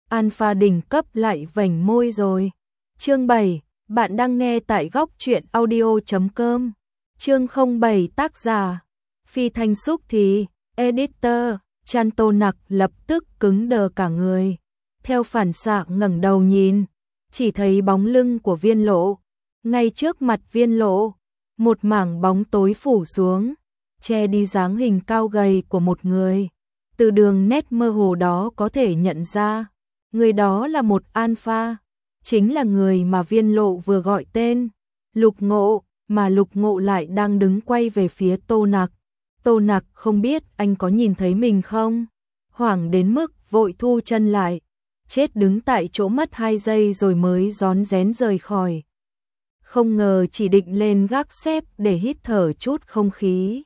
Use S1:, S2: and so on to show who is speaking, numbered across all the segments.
S1: Alpha đỉnh cấp lại vểnh môi rồi. Chương 7, bạn đang nghe tại góc truyện audio.com. Chương 07 tác giả Phi Thanh Xúc thì editor Chan Tô Nặc lập tức cứng đờ cả người. Theo phản xạ ngẩng đầu nhìn, chỉ thấy bóng lưng của Viên Lộ. Ngay trước mặt Viên Lộ, một mảng bóng tối phủ xuống, che đi dáng hình cao gầy của một người. Từ đường nét mơ hồ đó có thể nhận ra, người đó là một Alpha, chính là người mà Viên Lộ vừa gọi tên, Lục Ngộ, mà Lục Ngộ lại đang đứng quay về phía Tô Nặc. Tô Nặc không biết anh có nhìn thấy mình không, hoảng đến mức vội thu chân lại, chết đứng tại chỗ mất 2 giây rồi mới rón rén rời khỏi. Không ngờ chỉ định lên gác xếp để hít thở chút không khí,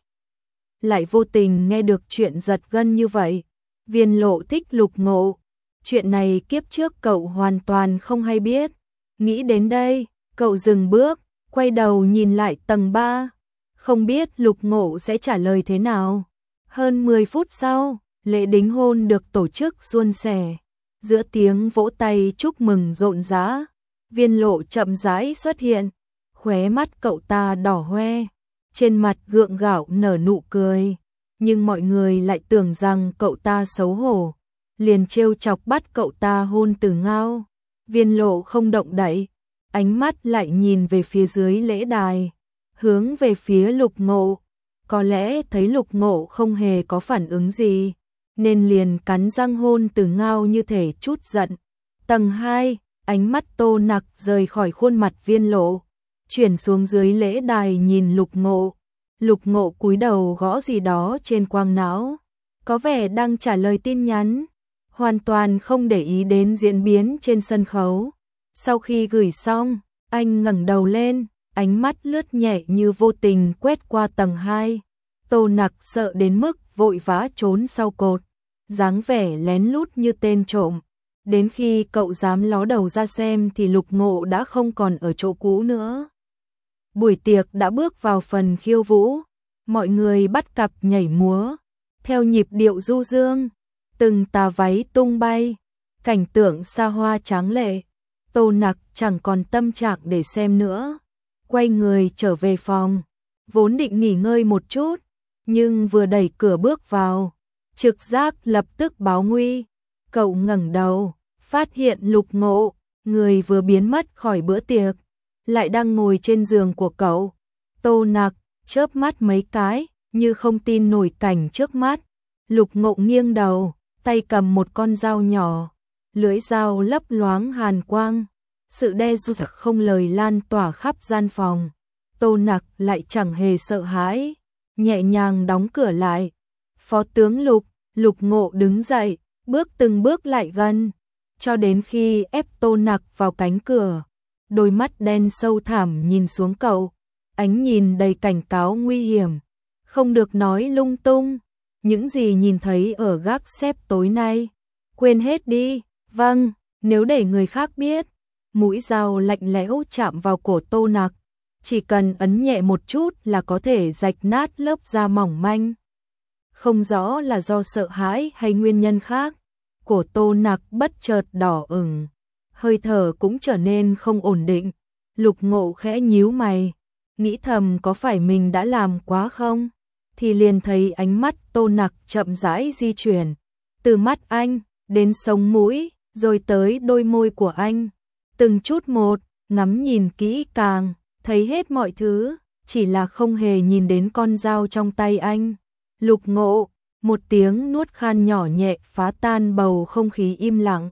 S1: lại vô tình nghe được chuyện giật gân như vậy. Viên Lộ thích Lục Ngộ, chuyện này kiếp trước cậu hoàn toàn không hay biết. Nghĩ đến đây, cậu dừng bước, quay đầu nhìn lại tầng 3, không biết Lục Ngộ sẽ trả lời thế nào. Hơn 10 phút sau, lễ đính hôn được tổ chức suôn sẻ. Giữa tiếng vỗ tay chúc mừng rộn rã, Viên Lộ chậm rãi xuất hiện, khóe mắt cậu ta đỏ hoe, trên mặt gượng gạo nở nụ cười, nhưng mọi người lại tưởng rằng cậu ta xấu hổ, liền trêu chọc bắt cậu ta hôn từ ngao. Viên Lộ không động đậy, ánh mắt lại nhìn về phía dưới lễ đài, hướng về phía Lục Ngộ, có lẽ thấy Lục Ngộ không hề có phản ứng gì, nên liền cắn răng hôn từ ngao như thể chút giận. Tầng 2, ánh mắt Tô Nặc rời khỏi khuôn mặt Viên Lộ, chuyển xuống dưới lễ đài nhìn Lục Ngộ. Lục Ngộ cúi đầu gõ gì đó trên quang não, có vẻ đang trả lời tin nhắn, hoàn toàn không để ý đến diễn biến trên sân khấu. Sau khi gửi xong, anh ngẩng đầu lên, ánh mắt lướt nhẹ như vô tình quét qua tầng 2. Tô Nặc sợ đến mức vội vã trốn sau cột, dáng vẻ lén lút như tên trộm. Đến khi cậu dám ló đầu ra xem thì Lục Ngộ đã không còn ở chỗ cũ nữa. Buổi tiệc đã bước vào phần khiêu vũ, mọi người bắt cặp nhảy múa, theo nhịp điệu du dương, từng tà váy tung bay, cảnh tượng xa hoa tráng lệ. Tô Nặc chẳng còn tâm trạng để xem nữa, quay người trở về phòng, vốn định nghỉ ngơi một chút, nhưng vừa đẩy cửa bước vào, trực giác lập tức báo nguy. Cậu ngẩng đầu, phát hiện Lục Ngộ, người vừa biến mất khỏi bữa tiệc, lại đang ngồi trên giường của cậu. Tô Nặc chớp mắt mấy cái, như không tin nổi cảnh trước mắt. Lục Ngộ nghiêng đầu, tay cầm một con dao nhỏ, lưỡi dao lấp loáng hàn quang, sự đe dọa không lời lan tỏa khắp gian phòng. Tô Nặc lại chẳng hề sợ hãi, nhẹ nhàng đóng cửa lại. Phó tướng Lục, Lục Ngộ đứng dậy, bước từng bước lại gần, cho đến khi ép Tô Nặc vào cánh cửa. Đôi mắt đen sâu thẳm nhìn xuống cậu, ánh nhìn đầy cảnh cáo nguy hiểm. Không được nói lung tung, những gì nhìn thấy ở gác xếp tối nay, quên hết đi. Vâng, nếu để người khác biết. Mũi dao lạnh lẽo chạm vào cổ Tô Nặc, chỉ cần ấn nhẹ một chút là có thể rạch nát lớp da mỏng manh. Không rõ là do sợ hãi hay nguyên nhân khác, cổ Tô Nặc bất chợt đỏ ửng, hơi thở cũng trở nên không ổn định. Lục Ngộ khẽ nhíu mày, nghĩ thầm có phải mình đã làm quá không, thì liền thấy ánh mắt Tô Nặc chậm rãi di chuyển, từ mắt anh đến sống mũi, rồi tới đôi môi của anh, từng chút một, ngắm nhìn kỹ càng, thấy hết mọi thứ, chỉ là không hề nhìn đến con dao trong tay anh. Lục Ngộ, một tiếng nuốt khan nhỏ nhẹ phá tan bầu không khí im lặng.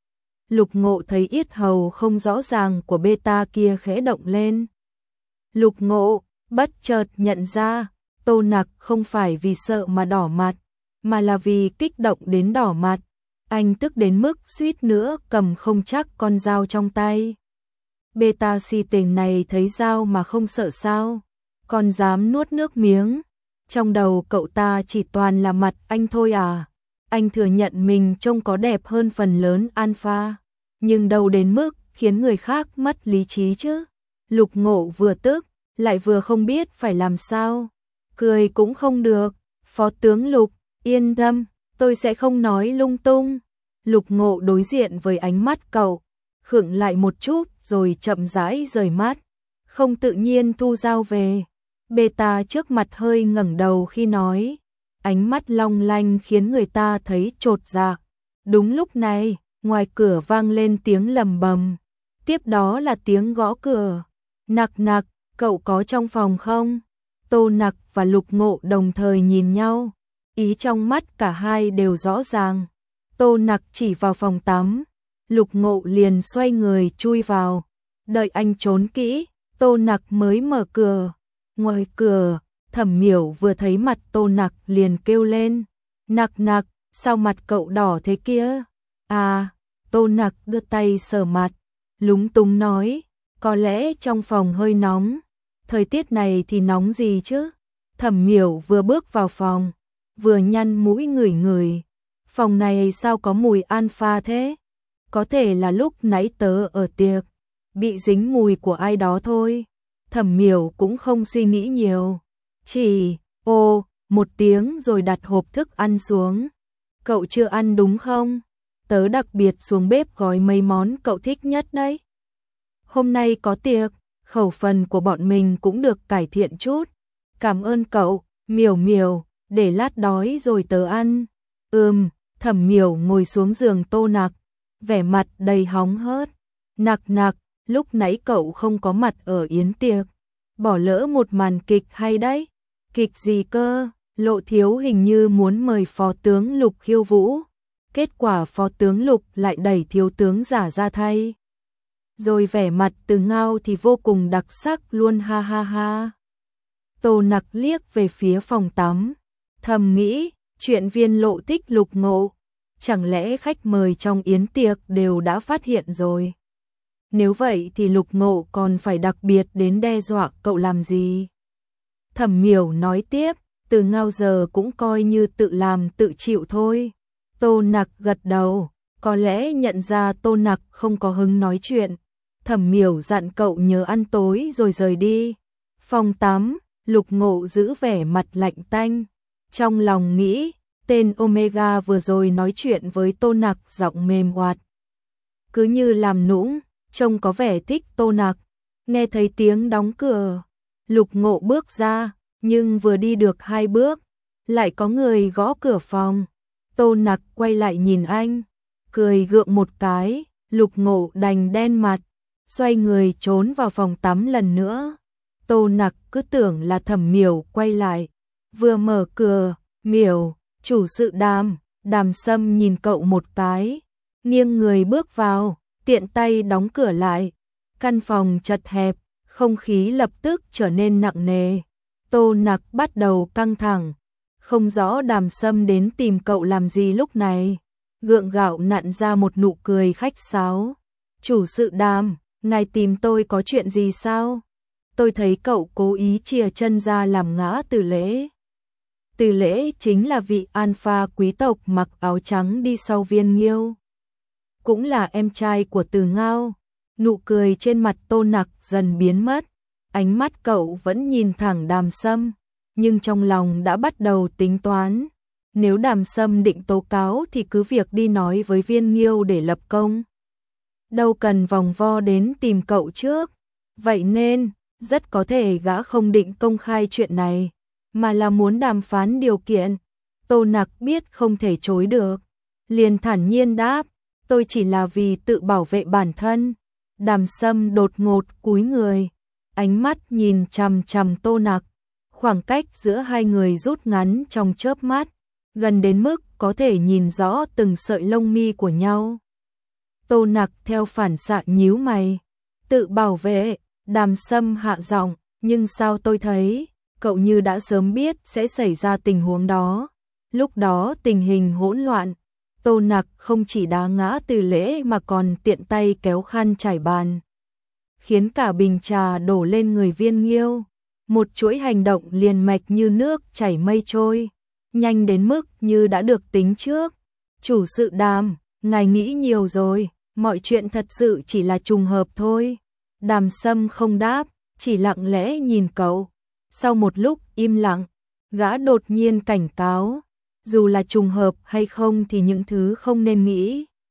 S1: Lục Ngộ thấy yết hầu không rõ ràng của beta kia khẽ động lên. Lục Ngộ bất chợt nhận ra, Tô Nặc không phải vì sợ mà đỏ mặt, mà là vì kích động đến đỏ mặt. Anh tức đến mức suýt nữa cầm không chắc con dao trong tay. Beta si tình này thấy dao mà không sợ sao, còn dám nuốt nước miếng. Trong đầu cậu ta chỉ toàn là mặt anh thôi à. Anh thừa nhận mình trông có đẹp hơn phần lớn Alpha, nhưng đâu đến mức khiến người khác mất lý trí chứ. Lục Ngộ vừa tức, lại vừa không biết phải làm sao. Cười cũng không được. Phó tướng Lục, yên tâm, tôi sẽ không nói lung tung. Lục Ngộ đối diện với ánh mắt cậu, khựng lại một chút rồi chậm rãi rời mắt, không tự nhiên thu dao về. Beta trước mặt hơi ngẩng đầu khi nói, ánh mắt long lanh khiến người ta thấy chột dạ. Đúng lúc này, ngoài cửa vang lên tiếng lầm bầm, tiếp đó là tiếng gõ cửa. Nặc nặc, cậu có trong phòng không? Tô Nặc và Lục Ngộ đồng thời nhìn nhau, ý trong mắt cả hai đều rõ ràng. Tô Nặc chỉ vào phòng tắm, Lục Ngộ liền xoay người chui vào. Đợi anh trốn kỹ, Tô Nặc mới mở cửa. Ngoài cửa, Thẩm Miểu vừa thấy mặt Tô Nặc liền kêu lên, Nặc nặc, sao mặt cậu đỏ thế kia? À, Tô Nặc đưa tay sờ mặt, lúng túng nói, có lẽ trong phòng hơi nóng. Thời tiết này thì nóng gì chứ? Thẩm Miểu vừa bước vào phòng, vừa nhăn mũi ngửi ngửi. Phòng này sao có mùi alpha thế? Có thể là lúc nãy tớ ở tiệc, bị dính mùi của ai đó thôi. Thẩm Miểu cũng không suy nghĩ nhiều, chỉ một tiếng rồi đặt hộp thức ăn xuống. Cậu chưa ăn đúng không? Tớ đặc biệt xuống bếp gói mấy món cậu thích nhất đấy. Hôm nay có tiệc, khẩu phần của bọn mình cũng được cải thiện chút. Cảm ơn cậu, Miểu Miểu, để lát đói rồi tớ ăn. Thẩm Miểu ngồi xuống giường Tô Nặc, vẻ mặt đầy hóng hớt. Nặc nặc, lúc nãy cậu không có mặt ở yến tiệc, bỏ lỡ một màn kịch hay đấy. Kịch gì cơ? Lộ Thiếu hình như muốn mời phó tướng Lục khiêu vũ, kết quả phó tướng Lục lại đẩy thiếu tướng giả ra thay. Rồi vẻ mặt Từ Ngao thì vô cùng đặc sắc luôn, ha ha ha. Tô Nặc liếc về phía phòng tắm, thầm nghĩ, chuyện Viên Lộ thích Lục Ngộ, chẳng lẽ khách mời trong yến tiệc đều đã phát hiện rồi? Nếu vậy thì Lục Ngộ còn phải đặc biệt đến đe dọa cậu làm gì? Thẩm Miểu nói tiếp, Từ Ngao giờ cũng coi như tự làm tự chịu thôi. Tô Nặc gật đầu, có lẽ nhận ra Tô Nặc không có hứng nói chuyện. Thẩm Miểu dặn cậu nhớ ăn tối rồi rời đi. Phòng tắm, Lục Ngộ giữ vẻ mặt lạnh tanh, trong lòng nghĩ, tên Omega vừa rồi nói chuyện với Tô Nặc giọng mềm oạt, cứ như làm nũng, trông có vẻ thích Tô Nặc. Nghe thấy tiếng đóng cửa, Lục Ngộ bước ra, nhưng vừa đi được 2 bước, lại có người gõ cửa phòng. Tô Nặc quay lại nhìn anh, cười gượng một cái, Lục Ngộ đành đen mặt, xoay người trốn vào phòng tắm lần nữa. Tô Nặc cứ tưởng là Thẩm Miểu quay lại, vừa mở cửa, Miểu, chủ sự Đàm Sâm nhìn cậu một cái, nghiêng người bước vào, tiện tay đóng cửa lại. Căn phòng chật hẹp, không khí lập tức trở nên nặng nề. Tô Nặc bắt đầu căng thẳng, không rõ Đàm Sâm đến tìm cậu làm gì lúc này. Gượng gạo nặn ra một nụ cười khách sáo. Chủ sự Đàm, ngài tìm tôi có chuyện gì sao? Tôi thấy cậu cố ý chìa chân ra làm ngã Từ Lễ. Từ Lễ chính là vị alpha quý tộc mặc áo trắng đi sau Viên Nghiêu, cũng là em trai của Từ Ngao. Nụ cười trên mặt Tô Nặc dần biến mất, ánh mắt cậu vẫn nhìn thẳng Đàm Sâm, nhưng trong lòng đã bắt đầu tính toán. Nếu Đàm Sâm định tố cáo thì cứ việc đi nói với Viên Nghiêu để lập công, đâu cần vòng vo đến tìm cậu trước. Vậy nên, rất có thể gã không định công khai chuyện này, mà là muốn đàm phán điều kiện. Tô Nặc biết không thể chối được, liền thản nhiên đáp, tôi chỉ là vì tự bảo vệ bản thân. Đàm Sâm đột ngột cúi người, ánh mắt nhìn chằm chằm Tô Nặc, khoảng cách giữa hai người rút ngắn trong chớp mắt, gần đến mức có thể nhìn rõ từng sợi lông mi của nhau. Tô Nặc theo phản xạ nhíu mày, tự bảo vệ. Đàm Sâm hạ giọng, nhưng sao tôi thấy cậu như đã sớm biết sẽ xảy ra tình huống đó. Lúc đó tình hình hỗn loạn, Tô Nặc không chỉ đá ngã Từ Lễ mà còn tiện tay kéo khăn trải bàn, khiến cả bình trà đổ lên người Viên Nghiêu. Một chuỗi hành động liền mạch như nước chảy mây trôi, nhanh đến mức như đã được tính trước. Chủ sự Đàm, ngài nghĩ nhiều rồi, mọi chuyện thật sự chỉ là trùng hợp thôi. Đàm Sâm không đáp, chỉ lặng lẽ nhìn cậu. Sau một lúc im lặng, gã đột nhiên cảnh cáo, dù là trùng hợp hay không thì những thứ không nên nghĩ,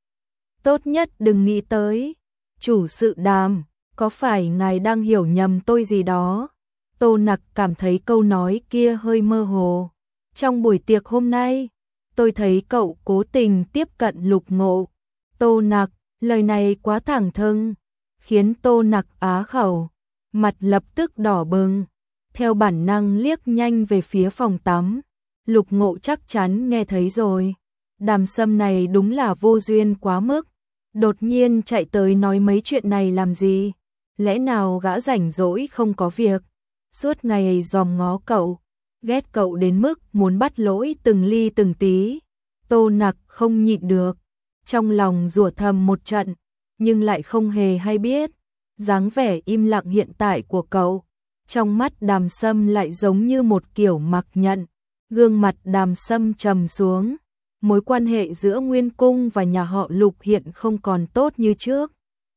S1: tốt nhất đừng nghĩ tới. Chủ sự Đàm, có phải ngài đang hiểu nhầm tôi gì đó? Tô Nặc cảm thấy câu nói kia hơi mơ hồ. Trong buổi tiệc hôm nay, tôi thấy cậu cố tình tiếp cận Lục Ngộ. Tô Nặc, lời này quá thẳng thừng, khiến Tô Nặc á khẩu, mặt lập tức đỏ bừng, theo bản năng liếc nhanh về phía phòng tắm. Lục Ngộ chắc chắn nghe thấy rồi. Đàm Sâm này đúng là vô duyên quá mức, đột nhiên chạy tới nói mấy chuyện này làm gì? Lẽ nào gã rảnh rỗi không có việc, suốt ngày dòm ngó cậu, ghét cậu đến mức muốn bắt lỗi từng ly từng tí. Tô Nặc không nhịn được, trong lòng rủa thầm một trận, nhưng lại không hề hay biết. Dáng vẻ im lặng hiện tại của cậu, trong mắt Đàm Sâm lại giống như một kiểu mặc nhận. Gương mặt Đàm Sâm trầm xuống, mối quan hệ giữa Nguyên Cung và nhà họ Lục hiện không còn tốt như trước.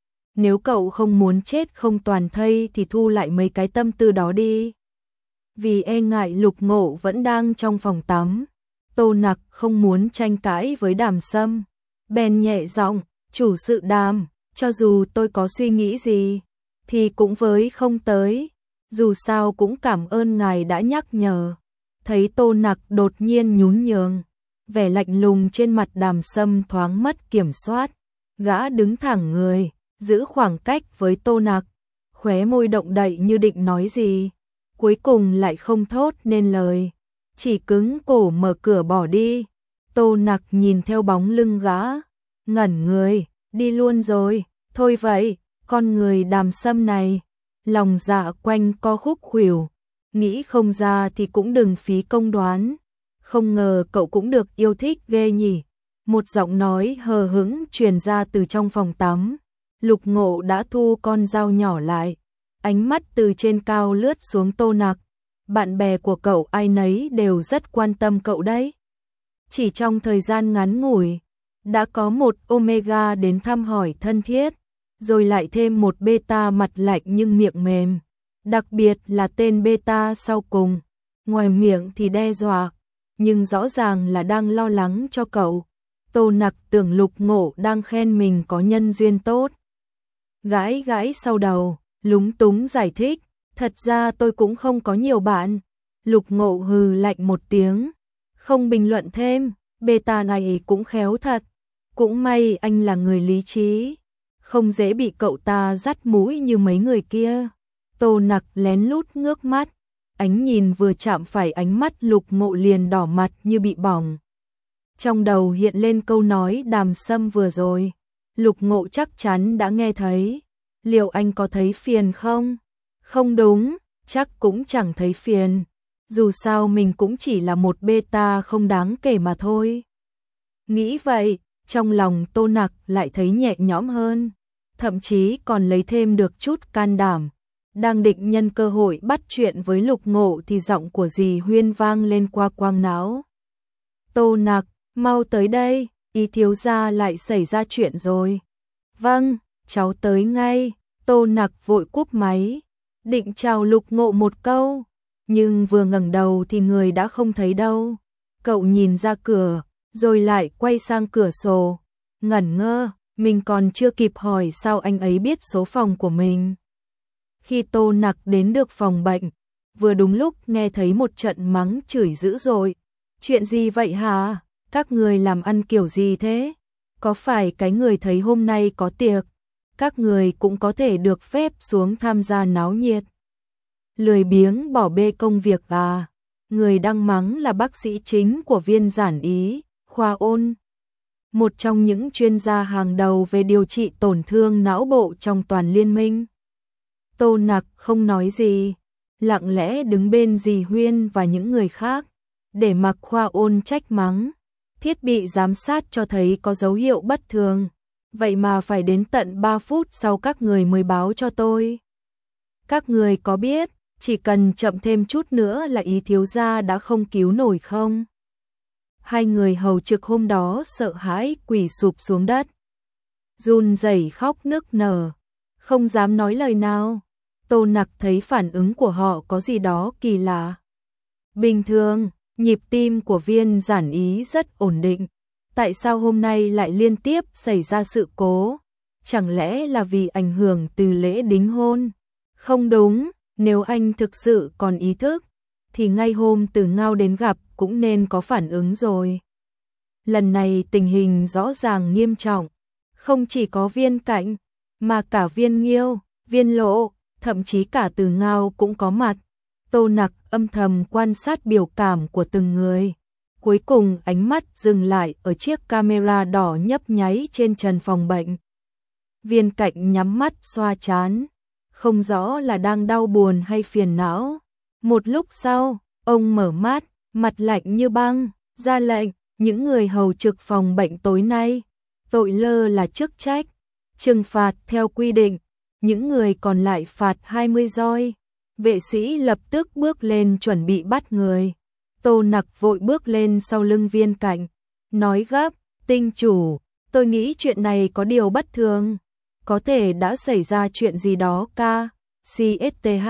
S1: Nếu cậu không muốn chết không toàn thây thì thu lại mấy cái tâm tư đó đi. Vì e ngại Lục Ngộ vẫn đang trong phòng tắm, Tô Nặc không muốn tranh cãi với Đàm Sâm, bèn nhẹ giọng, chủ sự Đàm, cho dù tôi có suy nghĩ gì, thì cũng với không tới, dù sao cũng cảm ơn ngài đã nhắc nhở. Thấy Tô Nặc đột nhiên nhún nhường, vẻ lạnh lùng trên mặt Đàm Sâm thoáng mất kiểm soát, gã đứng thẳng người, giữ khoảng cách với Tô Nặc, khóe môi động đậy như định nói gì, cuối cùng lại không thốt nên lời, chỉ cứng cổ mở cửa bỏ đi. Tô Nặc nhìn theo bóng lưng gã, ngẩn người, đi luôn rồi, thôi vậy, con người Đàm Sâm này, lòng dạ quanh co khúc khuỷu, nghĩ không ra thì cũng đừng phí công đoán, không ngờ cậu cũng được yêu thích ghê nhỉ. Một giọng nói hờ hững truyền ra từ trong phòng tắm. Lục Ngộ đã thu con dao nhỏ lại, ánh mắt từ trên cao lướt xuống Tô Nặc. Bạn bè của cậu ai nấy đều rất quan tâm cậu đấy. Chỉ trong thời gian ngắn ngủi, đã có một Omega đến thăm hỏi thân thiết, rồi lại thêm một Beta mặt lạnh nhưng miệng mềm. Đặc biệt là tên Beta sau cùng, ngoài miệng thì đe dọa, nhưng rõ ràng là đang lo lắng cho cậu. Tô Nặc tưởng Lục Ngộ đang khen mình có nhân duyên tốt. Gãi gãi sau đầu, lúng túng giải thích, thật ra tôi cũng không có nhiều bạn. Lục Ngộ hừ lạnh một tiếng, không bình luận thêm, Beta này cũng khéo thật. Cũng may anh là người lý trí, không dễ bị cậu ta dắt mũi như mấy người kia. Tô Nặc lén lút ngước mắt, ánh nhìn vừa chạm phải ánh mắt Lục Ngộ liền đỏ mặt như bị bỏng. Trong đầu hiện lên câu nói Đàm Sâm vừa rồi, Lục Ngộ chắc chắn đã nghe thấy. Liệu anh có thấy phiền không? Không đúng, chắc cũng chẳng thấy phiền. Dù sao mình cũng chỉ là một Beta không đáng kể mà thôi. Nghĩ vậy, trong lòng Tô Nặc lại thấy nhẹ nhõm hơn, thậm chí còn lấy thêm được chút can đảm. Đang định nhân cơ hội bắt chuyện với Lục Ngộ thì giọng của dì Huyên vang lên qua quang não. Tô Nặc, mau tới đây, ý thiếu gia lại xảy ra chuyện rồi. Vâng, cháu tới ngay. Tô Nặc vội cúp máy, định chào Lục Ngộ một câu, nhưng vừa ngẩng đầu thì người đã không thấy đâu. Cậu nhìn ra cửa, rồi lại quay sang cửa sổ, ngẩn ngơ, mình còn chưa kịp hỏi sao anh ấy biết số phòng của mình. Khi Tô Nặc đến được phòng bệnh, vừa đúng lúc nghe thấy một trận mắng chửi dữ dội. Chuyện gì vậy hả? Các người làm ăn kiểu gì thế? Có phải cái người thấy hôm nay có tiệc, các người cũng có thể được phép xuống tham gia náo nhiệt? Lười biếng bỏ bê công việc à? Người đang mắng là bác sĩ chính của Viên Giản Ý, Khoa Ôn, một trong những chuyên gia hàng đầu về điều trị tổn thương não bộ trong toàn liên minh. Tô Nặc không nói gì, lặng lẽ đứng bên dì Huyên và những người khác, để mặc Khoa Ôn trách mắng. Thiết bị giám sát cho thấy có dấu hiệu bất thường, vậy mà phải đến tận 3 phút sau các người mới báo cho tôi. Các người có biết, chỉ cần chậm thêm chút nữa là ý thiếu gia đã không cứu nổi không? Hai người hầu trực hôm đó sợ hãi quỳ sụp xuống đất, run rẩy khóc nức nở, không dám nói lời nào. Tô Nặc thấy phản ứng của họ có gì đó kỳ lạ. Bình thường, nhịp tim của Viên Giản Ý rất ổn định, Tại sao hôm nay lại liên tiếp xảy ra sự cố? Chẳng lẽ là vì ảnh hưởng từ lễ đính hôn? Không đúng, nếu anh thực sự còn ý thức, thì ngay hôm Từ Ngao đến gặp cũng nên có phản ứng rồi. Lần này tình hình rõ ràng nghiêm trọng, không chỉ có Viên Cạnh, mà cả Viên Nghiêu, Viên Lộ, thậm chí cả Từ Ngao cũng có mặt. Tô Nặc âm thầm quan sát biểu cảm của từng người. Cuối cùng ánh mắt dừng lại ở chiếc camera đỏ nhấp nháy trên trần phòng bệnh. Viên Cạnh nhắm mắt xoa trán, không rõ là đang đau buồn hay phiền não. Một lúc sau, ông mở mắt, mặt lạnh như băng, ra lệnh, những người hầu trực phòng bệnh tối nay, tội lơ là chức trách, trừng phạt theo quy định, những người còn lại phạt 20 roi. Vệ sĩ lập tức bước lên chuẩn bị bắt người. Tô Nặc vội bước lên sau lưng Viên Cạnh, nói gấp, tinh chủ, tôi nghĩ chuyện này có điều bất thường. Có thể đã xảy ra chuyện gì đó ca, CSTH.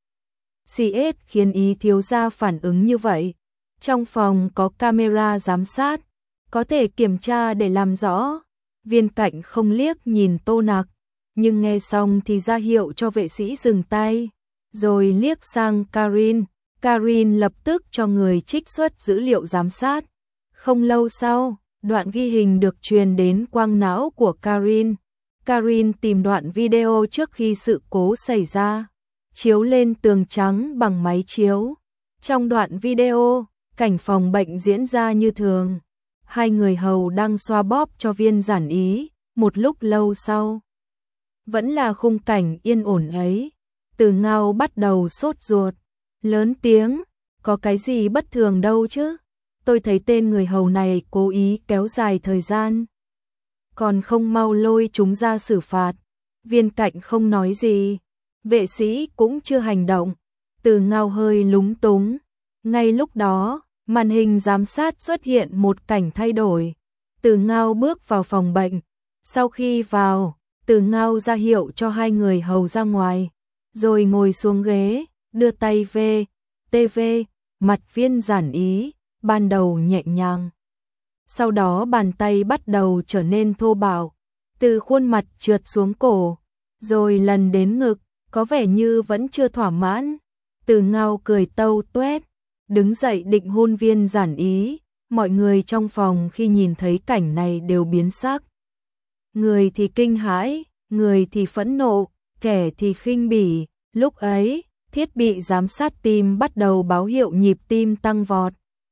S1: CS khiến ý thiếu gia phản ứng như vậy. Trong phòng có camera giám sát, có thể kiểm tra để làm rõ. Viên Cạnh không liếc nhìn Tô Nặc, nhưng nghe xong thì ra hiệu cho vệ sĩ dừng tay, rồi liếc sang Karin. Karin lập tức cho người trích xuất dữ liệu giám sát. Không lâu sau, đoạn ghi hình được truyền đến quang não của Karin. Karin tìm đoạn video trước khi sự cố xảy ra, chiếu lên tường trắng bằng máy chiếu. Trong đoạn video, cảnh phòng bệnh diễn ra như thường. Hai người hầu đang xoa bóp cho Viên Giản Ý. Một lúc lâu sau, vẫn là khung cảnh yên ổn ấy. Từ Ngao bắt đầu sốt ruột, lớn tiếng, có cái gì bất thường đâu chứ? Tôi thấy tên người hầu này cố ý kéo dài thời gian, còn không mau lôi chúng ra xử phạt. Viên Cạnh không nói gì, vệ sĩ cũng chưa hành động. Từ Ngao hơi lúng túng. Ngay lúc đó, màn hình giám sát xuất hiện một cảnh thay đổi. Từ Ngao bước vào phòng bệnh. Sau khi vào, Từ Ngao ra hiệu cho hai người hầu ra ngoài, rồi ngồi xuống ghế, đưa tay về TV. Mặt Viên Giản Ý ban đầu nhẹ nhàng, sau đó bàn tay bắt đầu trở nên thô bạo, từ khuôn mặt trượt xuống cổ, rồi lần đến ngực, có vẻ như vẫn chưa thỏa mãn. Từ Ngao cười tâu tuét, đứng dậy định hôn Viên Giản Ý. Mọi người trong phòng khi nhìn thấy cảnh này đều biến sắc. Người thì kinh hãi, người thì phẫn nộ, kẻ thì khinh bỉ. Lúc ấy, thiết bị giám sát tim bắt đầu báo hiệu nhịp tim tăng vọt,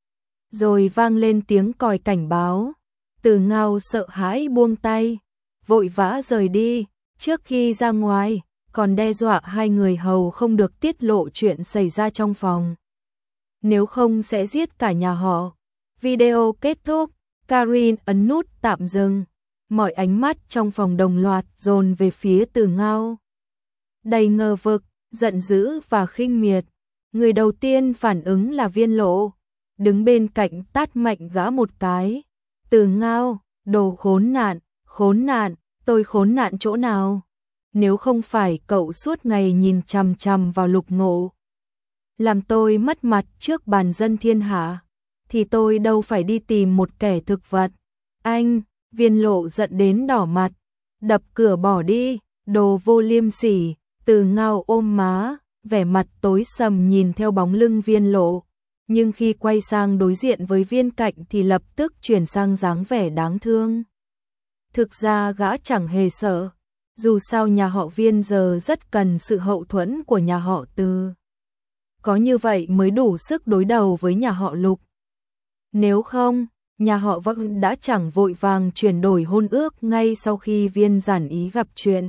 S1: rồi vang lên tiếng còi cảnh báo. Từ Ngao sợ hãi buông tay, vội vã rời đi. Trước khi ra ngoài, còn đe dọa hai người hầu không được tiết lộ chuyện xảy ra trong phòng, nếu không sẽ giết cả nhà họ. Video kết thúc, Karin ấn nút tạm dừng. Mọi ánh mắt trong phòng đồng loạt dồn về phía Từ Ngao, đầy ngờ vực, giận dữ và khinh miệt. Người đầu tiên phản ứng là Viên Lộ, đứng bên cạnh tát mạnh gã một cái. Từ Ngao, đồ khốn nạn, tôi khốn nạn chỗ nào? Nếu không phải cậu suốt ngày nhìn chằm chằm vào Lục Ngộ, làm tôi mất mặt trước bàn dân thiên hạ, thì tôi đâu phải đi tìm một kẻ thực vật. Anh, Viên Lộ giận đến đỏ mặt, đập cửa bỏ đi, đồ vô liêm sỉ. Từ Ngao ôm má, vẻ mặt tối sầm nhìn theo bóng lưng Viên Lộ, nhưng khi quay sang đối diện với Viên Cạnh thì lập tức chuyển sang dáng vẻ đáng thương. Thực ra gã chẳng hề sợ, dù sao nhà họ Viên giờ rất cần sự hậu thuẫn của nhà họ Từ. Có như vậy mới đủ sức đối đầu với nhà họ Lục. Nếu không, nhà họ Vân đã chẳng vội vàng chuyển đổi hôn ước ngay sau khi Viên Giản Ý gặp chuyện.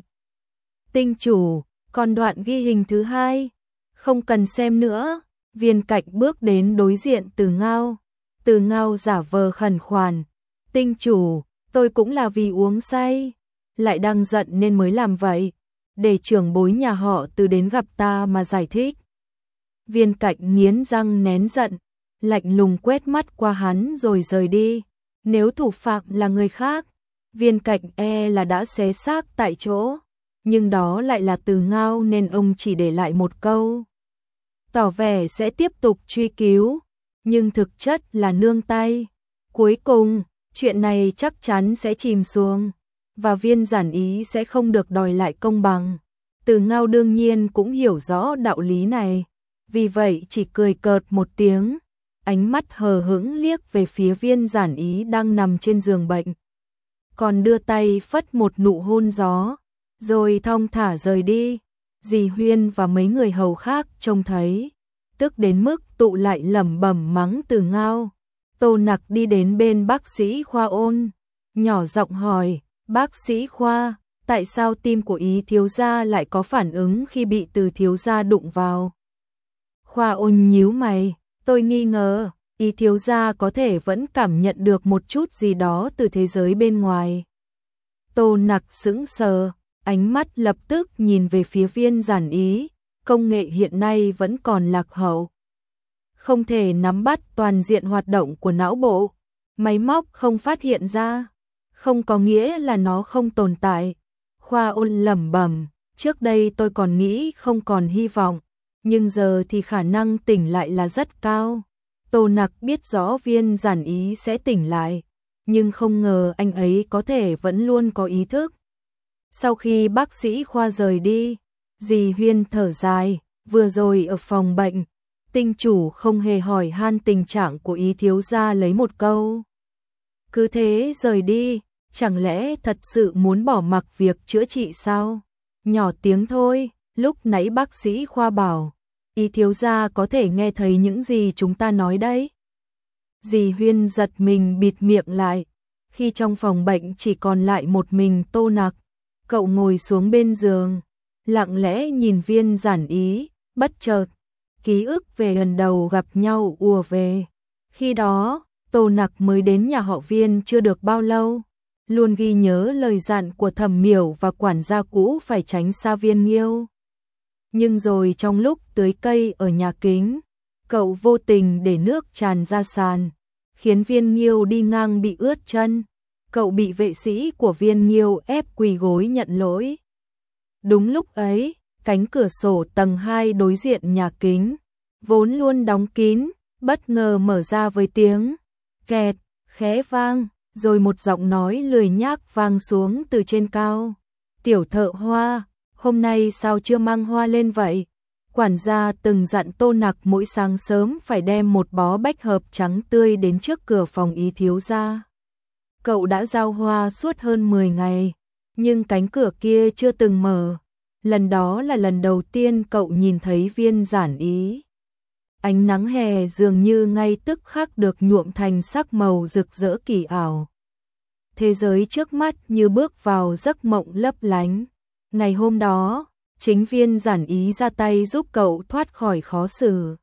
S1: Tinh chủ, còn đoạn ghi hình thứ hai, không cần xem nữa. Viên Cạnh bước đến đối diện Từ Ngao. Từ Ngao giả vờ khẩn khoản, tinh chủ, tôi cũng là vì uống say, lại đang giận nên mới làm vậy, để trưởng bối nhà họ Từ đến gặp ta mà giải thích. Viên Cạnh nghiến răng nén giận, lạnh lùng quét mắt qua hắn rồi rời đi. Nếu thủ phạm là người khác, Viên Cạnh là đã xé xác tại chỗ, nhưng đó lại là Từ Ngao nên ông chỉ để lại một câu, tỏ vẻ sẽ tiếp tục truy cứu, nhưng thực chất là nương tay. Cuối cùng, Chuyện này chắc chắn sẽ chìm xuống, và Viên Giản Ý sẽ không được đòi lại công bằng. Từ Ngao đương nhiên cũng hiểu rõ đạo lý này, vì vậy chỉ cười cợt một tiếng, ánh mắt hờ hững liếc về phía Viên Giản Ý đang nằm trên giường bệnh. Còn đưa tay phất một nụ hôn gió, rồi thong thả rời đi. Dì Huyên và mấy người hầu khác trông thấy, tức đến mức tụ lại lẩm bẩm mắng Từ Ngao. Tô Nặc đi đến bên bác sĩ Khoa Ôn, nhỏ giọng hỏi, bác sĩ Khoa, tại sao tim của Ý thiếu gia lại có phản ứng khi bị Từ thiếu gia đụng vào? Khoa Ôn nhíu mày, tôi nghi ngờ, Ý thiếu gia có thể vẫn cảm nhận được một chút gì đó từ thế giới bên ngoài. Tô Nặc sững sờ, ánh mắt lập tức nhìn về phía Viên Giản Ý, công nghệ hiện nay vẫn còn lạc hậu. Không thể nắm bắt toàn diện hoạt động của não bộ, máy móc không phát hiện ra, không có nghĩa là nó không tồn tại. Khoa Ôn lẩm bẩm, trước đây tôi còn nghĩ không còn hy vọng, nhưng giờ thì khả năng tỉnh lại là rất cao. Tô Nặc biết rõ Viên Giản Ý sẽ tỉnh lại, nhưng không ngờ anh ấy có thể vẫn luôn có ý thức. Sau khi bác sĩ Khoa rời đi, dì Huyên thở dài, vừa rồi ở phòng bệnh, tinh chủ không hề hỏi han tình trạng của Ý thiếu gia lấy một câu. Cứ thế rời đi, chẳng lẽ thật sự muốn bỏ mặc việc chữa trị sao? Nhỏ tiếng thôi, lúc nãy bác sĩ Khoa bảo, Ý thiếu gia có thể nghe thấy những gì chúng ta nói đấy. Dì Huyên giật mình bịt miệng lại, khi trong phòng bệnh chỉ còn lại một mình Tô Nặc. Cậu ngồi xuống bên giường, lặng lẽ nhìn Viên Giản Ý, bất chợt, ký ức về lần đầu gặp nhau ùa về. Khi đó, Tô Nặc mới đến nhà họ Viên chưa được bao lâu, luôn ghi nhớ lời dặn của Thẩm Miểu và quản gia cũ phải tránh xa Viên Nghiêu. Nhưng rồi trong lúc tưới cây ở nhà kính, cậu vô tình để nước tràn ra sàn, khiến Viên Nghiêu đi ngang bị ướt chân. Cậu bị vệ sĩ của Viên Nghiêu ép quỳ gối nhận lỗi. Đúng lúc ấy, cánh cửa sổ tầng 2 đối diện nhà kính, vốn luôn đóng kín, bất ngờ mở ra với tiếng kẹt, khẽ vang, rồi một giọng nói lười nhác vang xuống từ trên cao. Tiểu thợ Hoa, hôm nay sao chưa mang hoa lên vậy? Quản gia từng dặn Tô Nặc mỗi sáng sớm phải đem một bó bách hợp trắng tươi đến trước cửa phòng Ý thiếu gia. Cậu đã giao hoa suốt hơn 10 ngày, nhưng cánh cửa kia chưa từng mở. Lần đó là lần đầu tiên cậu nhìn thấy Viên Giản Ý. Ánh nắng hè dường như ngay tức khắc được nhuộm thành sắc màu rực rỡ kỳ ảo. Thế giới trước mắt như bước vào giấc mộng lấp lánh. Ngày hôm đó, chính Viên Giản Ý ra tay giúp cậu thoát khỏi khó xử.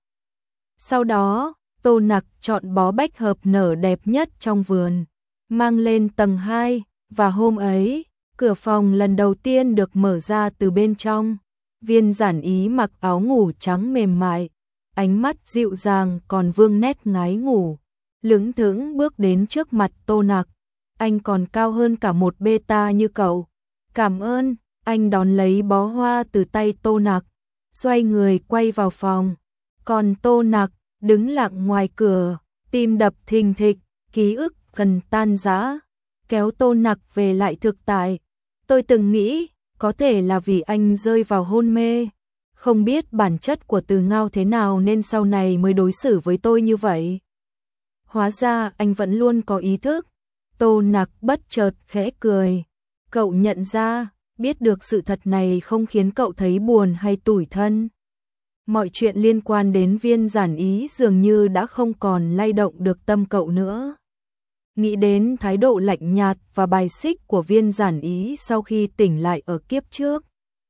S1: Sau đó, Tô Nặc chọn bó bách hợp nở đẹp nhất trong vườn, mang lên tầng 2, và hôm ấy, cửa phòng lần đầu tiên được mở ra từ bên trong. Viên Giản Ý mặc áo ngủ trắng mềm mại, ánh mắt dịu dàng còn vương nét ngái ngủ, lững thững bước đến trước mặt Tô Nặc. Anh còn cao hơn cả một beta như cậu. Cảm ơn, anh đón lấy bó hoa từ tay Tô Nặc, xoay người quay vào phòng. Còn Tô Nặc đứng lặng ngoài cửa, tim đập thình thịch, ký ức gần tan rã, kéo Tô Nặc về lại thực tại. Tôi từng nghĩ, có thể là vì anh rơi vào hôn mê, không biết bản chất của Từ Ngao thế nào nên sau này mới đối xử với tôi như vậy. Hóa ra anh vẫn luôn có ý thức. Tô Nặc bất chợt khẽ cười. Cậu nhận ra, biết được sự thật này không khiến cậu thấy buồn hay tủi thân. Mọi chuyện liên quan đến Viên Giản Ý dường như đã không còn lay động được tâm cậu nữa. Nghĩ đến thái độ lạnh nhạt và bài xích của Viên Giản Ý sau khi tỉnh lại ở kiếp trước.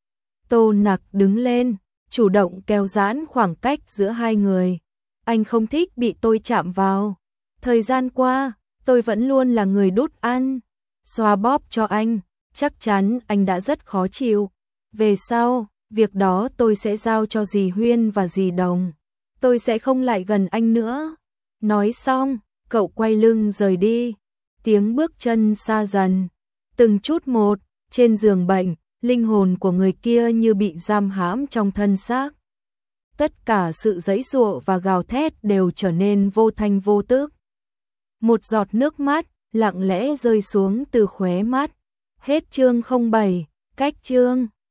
S1: Tô Nặc đứng lên, chủ động kéo giãn khoảng cách giữa hai người. Anh không thích bị tôi chạm vào. Thời gian qua, tôi vẫn luôn là người đút ăn, xoa bóp cho anh, chắc chắn anh đã rất khó chịu. Về sau, việc đó tôi sẽ giao cho dì Huyên và dì Đồng. Tôi sẽ không lại gần anh nữa. Nói xong, cậu quay lưng rời đi. Tiếng bước chân xa dần, từng chút một, trên giường bệnh, linh hồn của người kia như bị giam hãm trong thân xác. Tất cả sự giãy giụa và gào thét đều trở nên vô thanh vô tức. Một giọt nước mắt lặng lẽ rơi xuống từ khóe mắt. Hết chương 07, cách chương